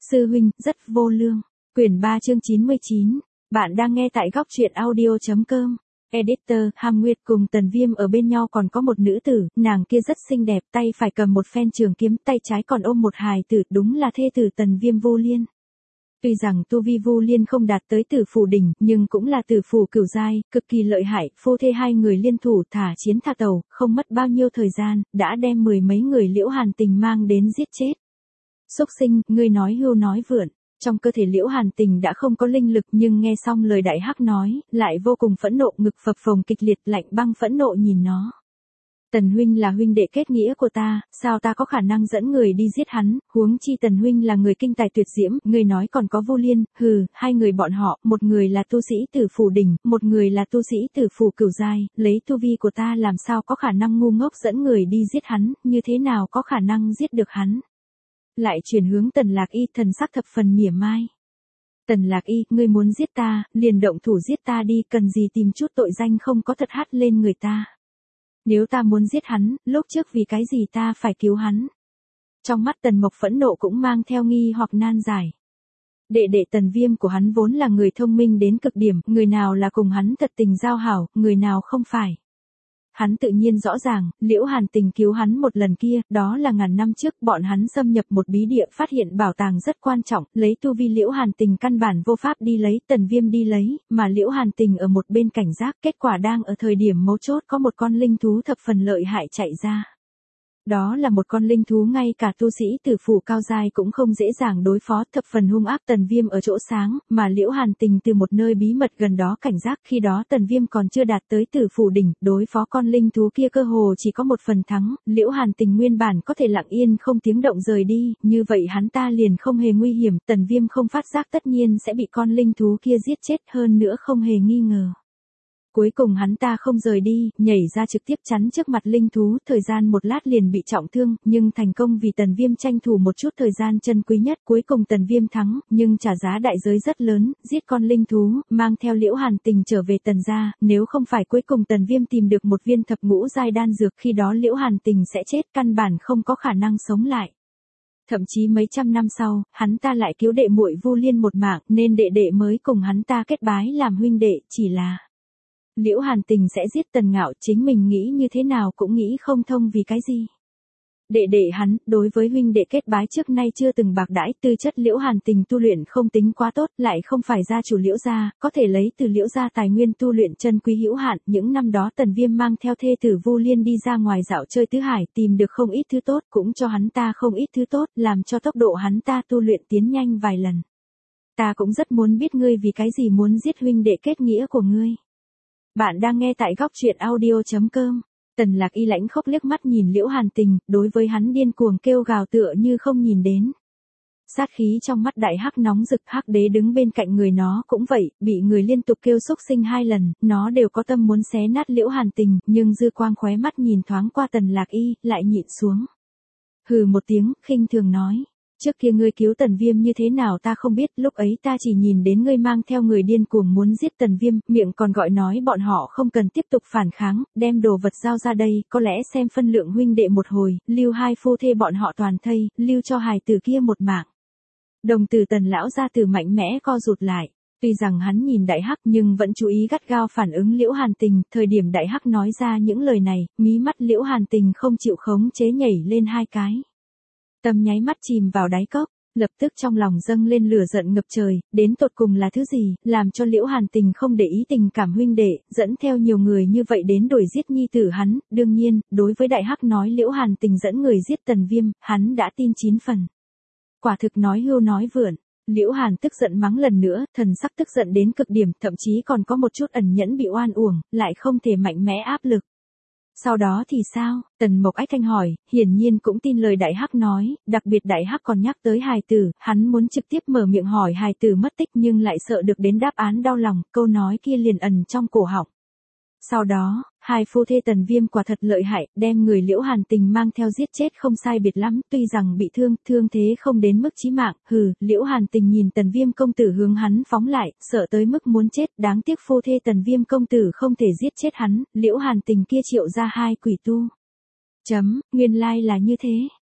Sư huynh, rất vô lương. Quyển 3 chương 99. Bạn đang nghe tại góc truyện audio.com. Editor, Hàm Nguyệt cùng Tần Viêm ở bên nhau còn có một nữ tử, nàng kia rất xinh đẹp, tay phải cầm một phen trường kiếm, tay trái còn ôm một hài tử, đúng là thê tử Tần Viêm Vu Liên. Tuy rằng tu vi Vu Liên không đạt tới tử phủ đỉnh, nhưng cũng là tử phủ cửu giai, cực kỳ lợi hại, phu thê hai người liên thủ thả chiến thả tàu, không mất bao nhiêu thời gian, đã đem mười mấy người Liễu Hàn Tình mang đến giết chết. Xúc sinh, ngươi nói hưu nói vượn. Trong cơ thể Liễu Hàn Tình đã không có linh lực, nhưng nghe xong lời Đại Hắc nói, lại vô cùng phẫn nộ, ngực phập phồng kịch liệt, lạnh băng phẫn nộ nhìn nó. Tần huynh là huynh đệ kết nghĩa của ta, sao ta có khả năng dẫn người đi giết hắn, huống chi Tần huynh là người kinh tài tuyệt diễm, người nói còn có Vu Liên, hừ, hai người bọn họ, một người là tu sĩ tử phủ đỉnh, một người là tu sĩ tử phủ cửu giai, lấy tu vi của ta làm sao có khả năng ngu ngốc dẫn người đi giết hắn, như thế nào có khả năng giết được hắn. Lại chuyển hướng Tần Lạc Y, thần sắc thập phần mỉa mai. Tần Lạc Y, ngươi muốn giết ta, liền động thủ giết ta đi, cần gì tìm chút tội danh không có thật hát lên người ta. Nếu ta muốn giết hắn, lúc trước vì cái gì ta phải cứu hắn. Trong mắt Tần Mộc phẫn nộ cũng mang theo nghi hoặc nan giải. Đệ đệ Tần Viêm của hắn vốn là người thông minh đến cực điểm, người nào là cùng hắn thật tình giao hảo, người nào không phải. Hắn tự nhiên rõ ràng, Liễu Hàn Tình cứu hắn một lần kia, đó là ngàn năm trước, bọn hắn xâm nhập một bí địa phát hiện bảo tàng rất quan trọng, lấy tu vi Liễu Hàn Tình căn bản vô pháp đi lấy, Tần Viêm đi lấy, mà Liễu Hàn Tình ở một bên cảnh giác, kết quả đang ở thời điểm mấu chốt có một con linh thú thập phần lợi hại chạy ra. Đó là một con linh thú ngay cả tu sĩ tử phủ cao giai cũng không dễ dàng đối phó, thập phần hung ác. Tần Viêm ở chỗ sáng, mà Liễu Hàn Tình từ một nơi bí mật gần đó cảnh giác, khi đó Tần Viêm còn chưa đạt tới tử phủ đỉnh, đối phó con linh thú kia cơ hồ chỉ có một phần thắng, Liễu Hàn Tình nguyên bản có thể lặng yên không tiếng động rời đi, như vậy hắn ta liền không hề nguy hiểm, Tần Viêm không phát giác tất nhiên sẽ bị con linh thú kia giết chết, hơn nữa không hề nghi ngờ. Cuối cùng hắn ta không rời đi, nhảy ra trực tiếp chắn trước mặt linh thú, thời gian một lát liền bị trọng thương, nhưng thành công vì Tần Viêm tranh thủ một chút thời gian chân quý nhất, cuối cùng Tần Viêm thắng, nhưng trả giá đại giới rất lớn, giết con linh thú, mang theo Liễu Hàn Tình trở về Tần gia, nếu không phải cuối cùng Tần Viêm tìm được một viên thập ngũ giai đan dược, khi đó Liễu Hàn Tình sẽ chết, căn bản không có khả năng sống lại. Thậm chí mấy trăm năm sau, hắn ta lại cứu đệ muội Vu Liên một mạng, nên đệ đệ mới cùng hắn ta kết bái làm huynh đệ, chỉ là Liễu Hàn Tình sẽ giết Tần Ngạo, chính mình nghĩ như thế nào cũng nghĩ không thông vì cái gì. Đệ đệ hắn, đối với huynh đệ kết bái trước nay chưa từng bạc đãi, tư chất Liễu Hàn Tình tu luyện không tính quá tốt, lại không phải gia chủ Liễu gia, có thể lấy từ Liễu gia tài nguyên tu luyện chân quý hữu hạn, những năm đó Tần Viêm mang theo thê tử Vu Liên đi ra ngoài dạo chơi tứ hải, tìm được không ít thứ tốt, cũng cho hắn ta không ít thứ tốt, làm cho tốc độ hắn ta tu luyện tiến nhanh vài lần. Ta cũng rất muốn biết ngươi vì cái gì muốn giết huynh đệ kết nghĩa của ngươi. Bạn đang nghe tại góc truyện audio.com. Tần Lạc Y lãnh khốc liếc mắt nhìn Liễu Hàn Tình, đối với hắn điên cuồng kêu gào tựa như không nhìn đến. Sát khí trong mắt Đại Hắc nóng rực, Hắc Đế đứng bên cạnh người nó cũng vậy, bị người liên tục kêu xúc sinh hai lần, nó đều có tâm muốn xé nát Liễu Hàn Tình, nhưng dư quang khóe mắt nhìn thoáng qua Tần Lạc Y, lại nhịn xuống. Hừ một tiếng, khinh thường nói. Trước kia ngươi cứu Tần Viêm như thế nào ta không biết, lúc ấy ta chỉ nhìn đến ngươi mang theo người điên cuồng muốn giết Tần Viêm, miệng còn gọi nói bọn họ không cần tiếp tục phản kháng, đem đồ vật giao ra đây, có lẽ xem phân lượng huynh đệ một hồi, lưu hai phu thê bọn họ toàn thây, lưu cho hài tử kia một mạng. Đồng tử Tần lão gia tử mạnh mẽ co rụt lại. Tuy rằng hắn nhìn Đại Hắc nhưng vẫn chú ý gắt gao phản ứng Liễu Hàn Tình, thời điểm Đại Hắc nói ra những lời này, mí mắt Liễu Hàn Tình không chịu khống chế nhảy lên hai cái. Tâm nháy mắt chìm vào đáy cốc, lập tức trong lòng dâng lên lửa giận ngập trời, đến tột cùng là thứ gì, làm cho Liễu Hàn Tình không để ý tình cảm huynh đệ, dẫn theo nhiều người như vậy đến đuổi giết nhi tử hắn, đương nhiên, đối với Đại Hắc nói Liễu Hàn Tình dẫn người giết Tần Viêm, hắn đã tin 9 phần. Quả thực nói hưu nói vượn. Liễu Hàn tức giận mắng lần nữa, thần sắc tức giận đến cực điểm, thậm chí còn có một chút ẩn nhẫn bị oan uổng, lại không thể mạnh mẽ áp lực. Sau đó thì sao? Tần Mộc Ách Thanh hỏi, hiển nhiên cũng tin lời Đại Hắc nói, đặc biệt Đại Hắc còn nhắc tới hài tử, hắn muốn trực tiếp mở miệng hỏi hài tử mất tích nhưng lại sợ được đến đáp án đau lòng, câu nói kia liền ẩn trong cổ họng. Sau đó, hai phu thê Tần Viêm quả thật lợi hại, đem người Liễu Hàn Tình mang theo giết chết không sai biệt lắm, tuy rằng bị thương, thương thế không đến mức chí mạng, Liễu Hàn Tình nhìn Tần Viêm công tử hướng hắn phóng lại, sợ tới mức muốn chết, đáng tiếc phu thê Tần Viêm công tử không thể giết chết hắn, Liễu Hàn Tình kia triệu ra hai quỷ tu. Nguyên lai là như thế.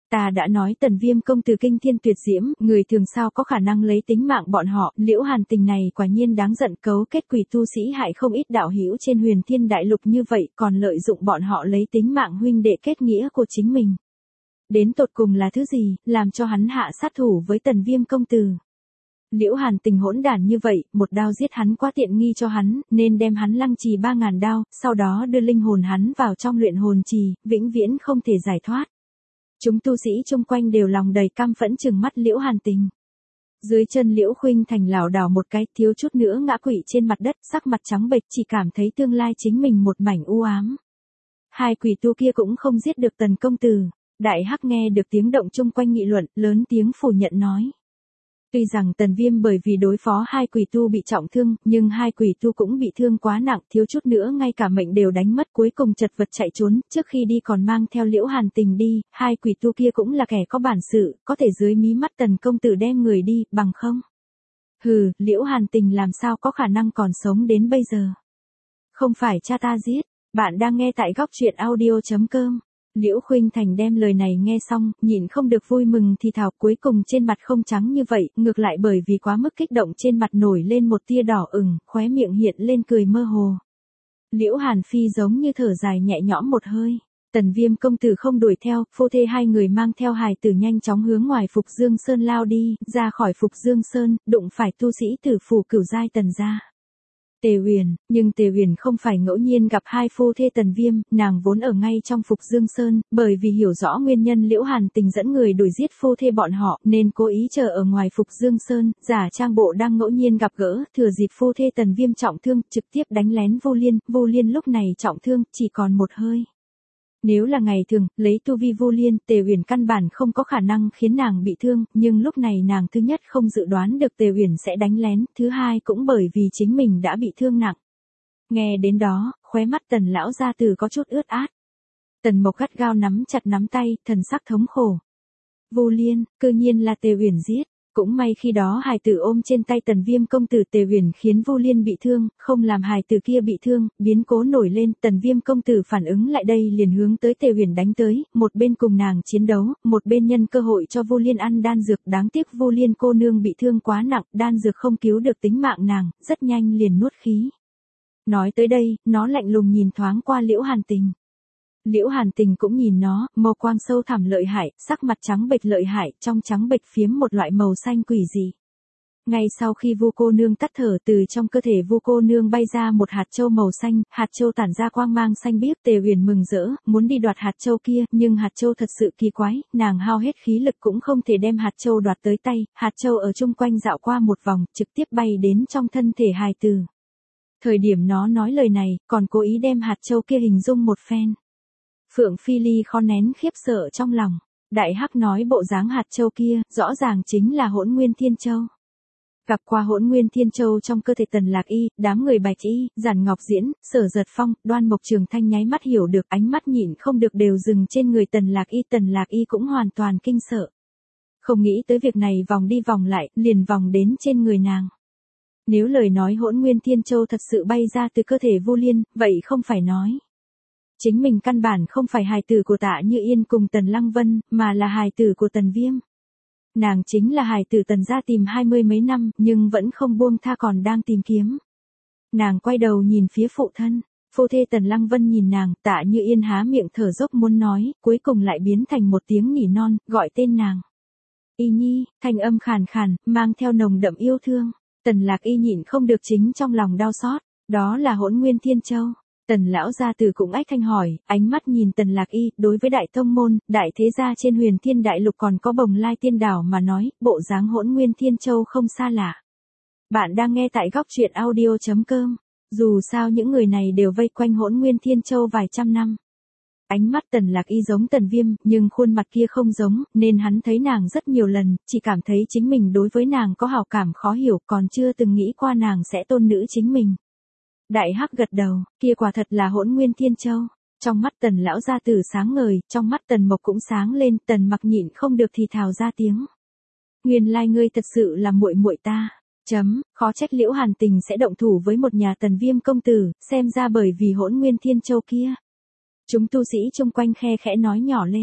Ta đã nói Tần Viêm công tử kinh thiên tuyệt diễm, người thường sao có khả năng lấy tính mạng bọn họ, Liễu Hàn Tình này quả nhiên đáng giận, cấu kết quỷ tu sĩ hại không ít đạo hữu trên Huyền Thiên Đại Lục như vậy, còn lợi dụng bọn họ lấy tính mạng huynh đệ kết nghĩa của chính mình. Đến tột cùng là thứ gì, làm cho hắn hạ sát thủ với Tần Viêm công tử? Liễu Hàn Tình hỗn đản như vậy, một đao giết hắn quá tiện nghi cho hắn, nên đem hắn lăng trì 3000 đao, sau đó đưa linh hồn hắn vào trong luyện hồn trì, vĩnh viễn không thể giải thoát. Chúng tu sĩ chung quanh đều lòng đầy căm phẫn trừng mắt Liễu Hàn Tình. Dưới chân Liễu Khuynh Thành lảo đảo một cái, thiếu chút nữa ngã quỵ trên mặt đất, sắc mặt trắng bệch, chỉ cảm thấy tương lai chính mình một mảnh u ám. Hai quỷ tu kia cũng không giết được Tần công tử. Đại Hắc nghe được tiếng động chung quanh nghị luận, lớn tiếng phủ nhận nói. Tuy rằng Tần Viêm bởi vì đối phó hai quỷ tu bị trọng thương, nhưng hai quỷ tu cũng bị thương quá nặng, thiếu chút nữa ngay cả mệnh đều đánh mất, cuối cùng chật vật chạy trốn, trước khi đi còn mang theo Liễu Hàn Tình đi, hai quỷ tu kia cũng là kẻ có bản sự, có thể dưới mí mắt Tần công tử đem người đi, bằng không. Hừ, Liễu Hàn Tình làm sao có khả năng còn sống đến bây giờ. Không phải cha ta giết, bạn đang nghe tại góc truyện audio.com. Liễu Khuynh Thành đem lời này nghe xong, nhịn không được vui mừng thì thào, cuối cùng trên mặt không trắng như vậy, ngược lại bởi vì quá mức kích động trên mặt nổi lên một tia đỏ ửng, khóe miệng hiện lên cười mơ hồ. Liễu Hàn Phi giống như thở dài nhẹ nhõm một hơi. Tần Viêm công tử không đuổi theo, phu thê hai người mang theo hài tử nhanh chóng hướng ngoài Phục Dương Sơn lao đi, ra khỏi Phục Dương Sơn, đụng phải tu sĩ tử phủ cửu giai Tần gia. Tề Huyền, nhưng Tề Huyền không phải ngẫu nhiên gặp hai phu thê Tần Viêm, nàng vốn ở ngay trong Phục Dương Sơn, bởi vì hiểu rõ nguyên nhân Liễu Hàn Tình dẫn người đuổi giết phu thê bọn họ, nên cố ý chờ ở ngoài Phục Dương Sơn, giả trang bộ đang ngẫu nhiên gặp gỡ, thừa dịp phu thê Tần Viêm trọng thương, trực tiếp đánh lén Vô Liên lúc này trọng thương, chỉ còn một hơi. Nếu là ngày thường, lấy tu vi Vô Liên, Tề Huyền căn bản không có khả năng khiến nàng bị thương, nhưng lúc này nàng thứ nhất không dự đoán được Tề Huyền sẽ đánh lén, thứ hai cũng bởi vì chính mình đã bị thương nặng. Nghe đến đó, khóe mắt Tần lão gia tử có chút ướt át. Tần Mộc gắt gao nắm chặt nắm tay, thần sắc thống khổ. Vô Liên, cư nhiên là Tề Huyền giết. Cũng may khi đó hài tử ôm trên tay Tần Viêm công tử, Tề Huyền khiến Vô Liên bị thương, không làm hài tử kia bị thương, biến cố nổi lên, Tần Viêm công tử phản ứng lại đây liền hướng tới Tề Huyền đánh tới, một bên cùng nàng chiến đấu, một bên nhân cơ hội cho Vô Liên ăn đan dược, đáng tiếc Vô Liên cô nương bị thương quá nặng, đan dược không cứu được tính mạng nàng, rất nhanh liền nuốt khí. Nói tới đây, nó lạnh lùng nhìn thoáng qua Liễu Hàn Tình. Liễu Hàn Tình cũng nhìn nó, màu quang sâu thẳm lợi hại, sắc mặt trắng bệch lợi hại, trong trắng bệch phiếm một loại màu xanh quỷ dị. Ngay sau khi Vu cô nương tắt thở, từ trong cơ thể Vu cô nương bay ra một hạt châu màu xanh, hạt châu tản ra quang mang xanh biếc, Tề Huyền mừng rỡ, muốn đi đoạt hạt châu kia, nhưng hạt châu thật sự kỳ quái, nàng hao hết khí lực cũng không thể đem hạt châu đoạt tới tay, hạt châu ở chung quanh dạo qua một vòng, trực tiếp bay đến trong thân thể hài tử. Thời điểm nó nói lời này, còn cố ý đem hạt châu kia hình dung một phen. Phượng Phi Ly khó nén khiếp sợ trong lòng. Đại Hắc nói bộ dáng hạt châu kia, rõ ràng chính là Hỗn Nguyên Thiên Châu. Gặp qua Hỗn Nguyên Thiên Châu trong cơ thể Tần Lạc Y, đám người Bạch Y, Giản Ngọc Diễn, Sở Giật Phong, Đoan Mộc Trường Thanh nháy mắt hiểu được, ánh mắt nhịn không được đều dừng trên người Tần Lạc Y cũng hoàn toàn kinh sợ. Không nghĩ tới việc này vòng đi vòng lại, liền vòng đến trên người nàng. Nếu lời nói Hỗn Nguyên Thiên Châu thật sự bay ra từ cơ thể Vô Liên, vậy không phải nói. Chính mình căn bản không phải hài tử của Tạ Như Yên cùng Tần Lăng Vân, mà là hài tử của Tần Viêm. Nàng chính là hài tử Tần gia tìm 20 mấy năm, nhưng vẫn không buông tha còn đang tìm kiếm. Nàng quay đầu nhìn phía phụ thân, phu thê Tần Lăng Vân nhìn nàng, Tạ Như Yên há miệng thở dốc muốn nói, cuối cùng lại biến thành một tiếng nỉ non, gọi tên nàng. Y Nhi, thanh âm khàn khàn, mang theo nồng đậm yêu thương. Tần Lạc Y nhịn không được chính trong lòng đau xót, đó là Hỗn Nguyên Thiên Châu. Tần lão gia tử cũng ách thanh hỏi, ánh mắt nhìn Tần Lạc Y, đối với đại tông môn, đại thế gia trên Huyền Thiên Đại Lục còn có Bồng Lai Tiên Đảo mà nói, bộ dáng Hỗn Nguyên Thiên Châu không xa lạ. Bạn đang nghe tại góc truyện audio.com. Dù sao những người này đều vây quanh Hỗn Nguyên Thiên Châu vài trăm năm. Ánh mắt Tần Lạc Y giống Tần Viêm, nhưng khuôn mặt kia không giống, nên hắn thấy nàng rất nhiều lần, chỉ cảm thấy chính mình đối với nàng có hảo cảm khó hiểu, còn chưa từng nghĩ qua nàng sẽ tôn nữ chính mình. Đại Hắc gật đầu, kia quả thật là Hỗn Nguyên Thiên Châu. Trong mắt Tần lão gia tử sáng ngời, trong mắt Tần Mộc cũng sáng lên, Tần Mặc nhịn không được thì thào ra tiếng. Nguyên lai ngươi thật sự là muội muội ta. Khó trách Liễu Hàn Tình sẽ động thủ với một nhà Tần Viêm công tử, xem ra bởi vì Hỗn Nguyên Thiên Châu kia. Chúng tu sĩ chung quanh khe khẽ nói nhỏ lên,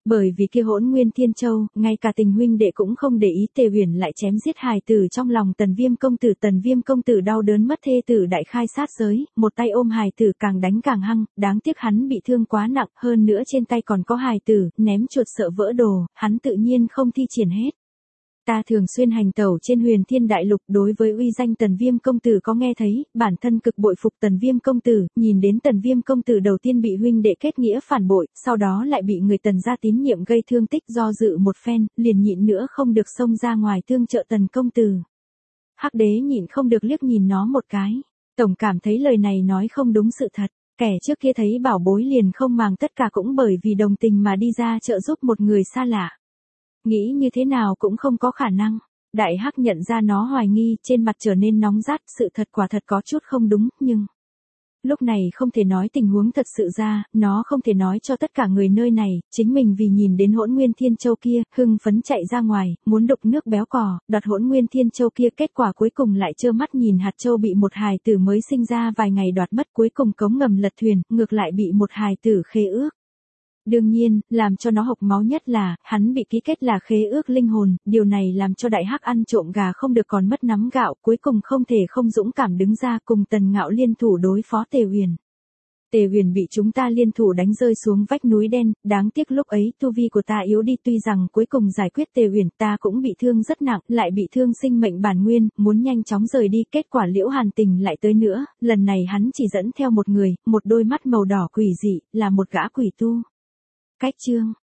Bởi vì kia Hỗn Nguyên Thiên Châu, ngay cả tình huynh đệ cũng không để ý, Tề Uyển lại chém giết hài tử trong lòng Tần Viêm công tử đau đớn mất thê tử đại khai sát giới, một tay ôm hài tử càng đánh càng hăng, đáng tiếc hắn bị thương quá nặng, hơn nữa trên tay còn có hài tử, ném chuột sợ vỡ đồ, hắn tự nhiên không thi triển hết. Ta thường xuyên hành tẩu trên Huyền Thiên Đại Lục, đối với uy danh Tần Viêm công tử có nghe thấy, bản thân cực bội phục Tần Viêm công tử, nhìn đến Tần Viêm công tử đầu tiên bị huynh đệ kết nghĩa phản bội, sau đó lại bị người Tần gia tín nhiệm gây thương tích, do dự một phen, liền nhịn nữa không được xông ra ngoài tương trợ Tần công tử. Hắc Đế nhịn không được liếc nhìn nó một cái, tổng cảm thấy lời này nói không đúng sự thật. Kẻ trước kia thấy bảo bối liền không màng tất cả cũng bởi vì đồng tình mà đi ra trợ giúp một người xa lạ. Nghĩ như thế nào cũng không có khả năng. Đại Hắc nhận ra nó hoài nghi, trên mặt trở nên nóng rát, sự thật quả thật có chút không đúng, nhưng lúc này không thể nói tình huống thật sự ra, nó không thể nói cho tất cả người nơi này, chính mình vì nhìn đến Hỗn Nguyên Thiên Châu kia, hưng phấn chạy ra ngoài, muốn đục nước béo cò, đoạt Hỗn Nguyên Thiên Châu kia, kết quả cuối cùng lại trơ mắt nhìn hạt châu bị một hài tử mới sinh ra vài ngày đoạt mất, cuối cùng cống ngầm lật thuyền, ngược lại bị một hài tử khế ước. Đương nhiên, làm cho nó hộc máu nhất là, hắn bị ký kết là khế ước linh hồn, điều này làm cho Đại Hắc ăn trộm gà không được còn mất nắm gạo, cuối cùng không thể không dũng cảm đứng ra cùng Tần Ngạo liên thủ đối phó Tề Uyển. Tề Uyển bị chúng ta liên thủ đánh rơi xuống vách núi đen, đáng tiếc lúc ấy tu vi của ta yếu đi, tuy rằng cuối cùng giải quyết Tề Uyển ta cũng bị thương rất nặng, lại bị thương sinh mệnh bản nguyên, muốn nhanh chóng rời đi, kết quả Liễu Hàn Tình lại tới nữa, lần này hắn chỉ dẫn theo một người, một đôi mắt màu đỏ quỷ dị, là một gã quỷ tu. Cách chương